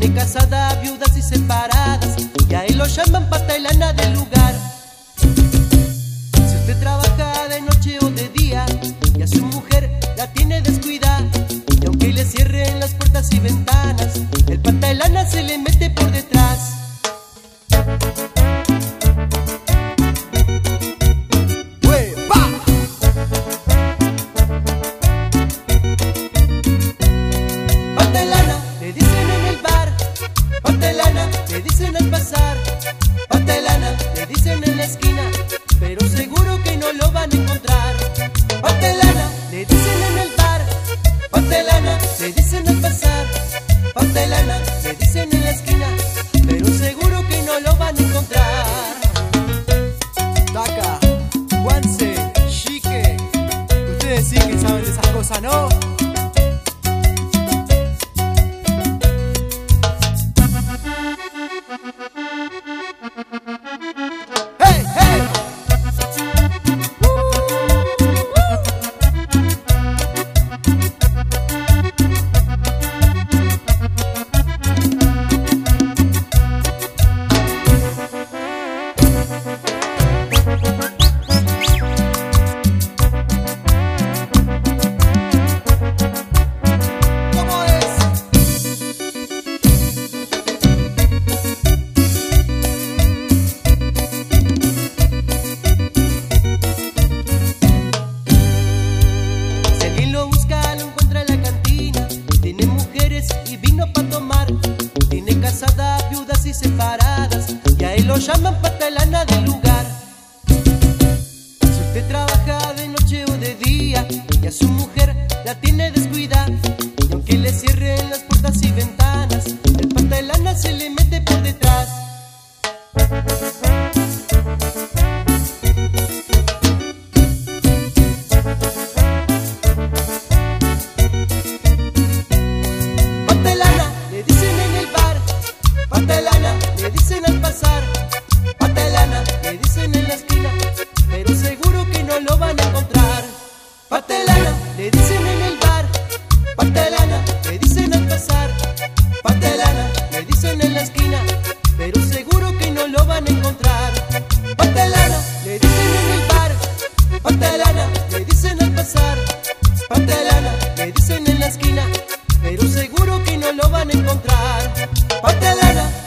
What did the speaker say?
Tiene casada, viudas y separadas, y a él lo llaman pata y lana del lugar. Si usted trabaja de noche o de día y a su mujer la tiene descuidada, y aunque le cierren las puertas y ventanas, el pata y lana se le mete por detrás. Le dicen al pasar, pata de lana, le dicen en la esquina, pero seguro que no lo van a encontrar. Pata de lana, le dicen en el bar, pata de lana, le dicen al pasar, pata de lana, le dicen en la esquina, pero seguro que no lo van a encontrar. Taca, Juanse, Chique, ustedes sí que saben de esas cosas, ¿no? Casadas, viudas y separadas, y a él lo llaman pata de lana del lugar. Si usted trabaja de noche o de día y a su mujer la tiene descuidada, y aunque le cierren las puertas y ventanas, el pata de lana se le mete por detrás. Pata de lana, le dicen en el bar, pata de lana, le dicen al pasar, pata de lana, le dicen en la esquina, pero seguro que no lo van a encontrar. Pata de lana, le dicen en el bar, pata de lana, le dicen al pasar, pata de lana, le dicen en la esquina, pero seguro que no lo van a encontrar. Pata de lana, le dicen en el bar, pata de lana, le dicen al pasar, pata de lana, le dicen en la esquina, pero seguro que no lo van a encontrar. Pata de lana.